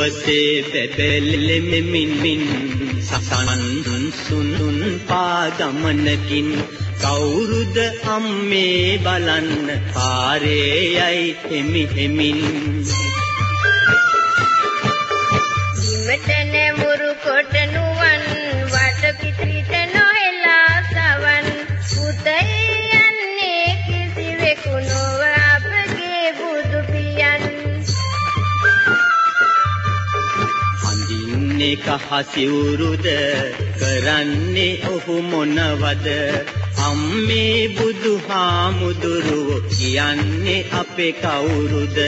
සුවසේ බැබලෙමින් සසන්සුන් පාගමනකින් කවුරුද අම්මේ බලන්න පාරේ යයි එමිහෙමින් ඉමතන මුරු කොට නුවන් වට පිටිට නොහෙලා සවන් පුතේ යන්නේ කිසිවෙකු නොව අපගේ බුදු පියන් අඳින්නේ කහ සිවුරුද කරන්නේ ඔහු මොනවද අම්මේ බුදුහාමුදුරුවෝ කියන්නේ අපේ කවුරුද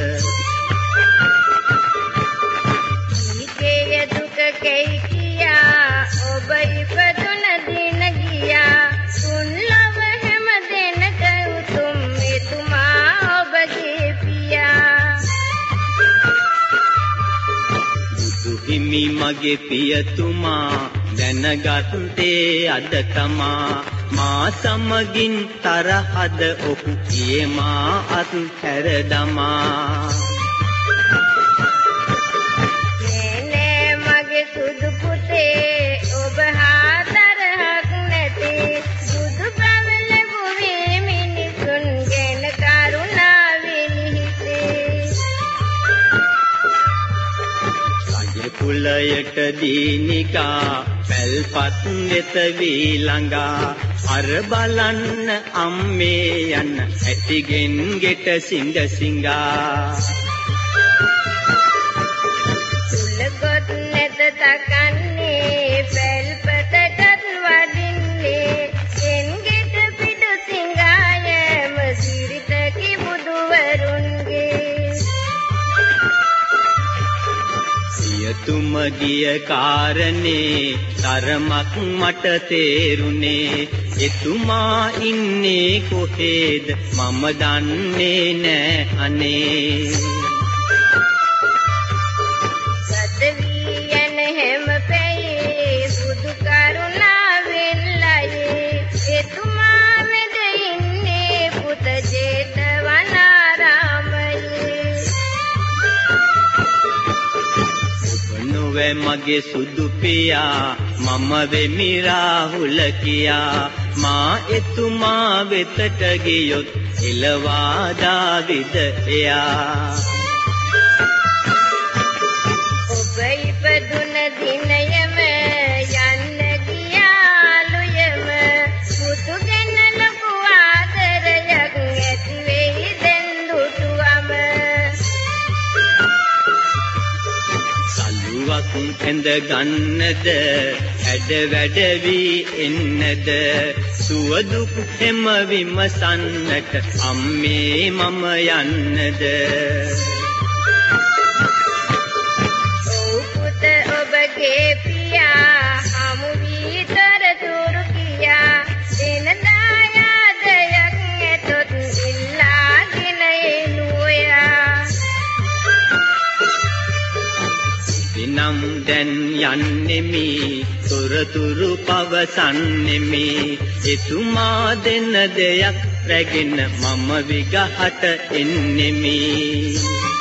ඊකේ දුක කෙයි කියා ඔබ ඉපදුන දින ගියා තුන් ලොව හැම දෙනක උතුම් එතුමා ඔබගේ පියා බුදු හිමි මගේ පියතුමා දැනගත්තේ අද තමා මා සමගින් තරහද ඔහු කියේ මා අත්හැර දමා නෑ මගේ සුදු පුතේ ඔබ හා තරහක් නැති සුදු ප්‍රවල ගුවේ මිනිසුන් ගැන කරුණාවෙන් හිතේ රජ කුලයට දීනිකා පැල්පත් වෙත වී ළඟා අර බලන්න අම්මේ යන ඇටිගෙන් ගෙට සිඟ සිඟා සුලගොත් නැත තකන්නේ පැල්පතටත් වදින්නේ එන්ගෙට පිටු සිඟායම සිරිතකි බුදුවරුන්ගේ සියතුම ගිය කාරණේ තරමක් මට තේරුනේ එතුමා ඉන්නේ කොහෙද මම දන්නේ නෑ අනේ සතවී යන හැම පැයේ සුදු කරුණාවෙන් ලයේ එතුමා වෙද ඉන්නේ පුත ජේතවනාරාමයේ නොවේ මගේ සුදු පියා මම වෙමි රාහුල කියා මා එතුමා වෙතට ගියොත් එළවා දාවිද එයා ඔබ ඉපදුන දිනයම යන්න ගියාලුයම පුතු ගැන ලොකු ආදරයක් ඇති වෙයි දැන් දුටුවම සලුවක් ඇඳ ගන්නද හැඩ වැඩ වී එන්නද සුවදුක් හැම විමසන්නට අම්මේ මම යන්නද පුත ඔබගේ පියා හමු වී තොරතුරු කියා දින දායාදයක් ඇතොත් ඉල්ලාගෙන එනුයා දිනම් දැන් යන්නෙමි තොරතුරු පවසන්නෙමි එතුමා දෙන දෙයක් රැගෙන මම විගහට එන්නෙමි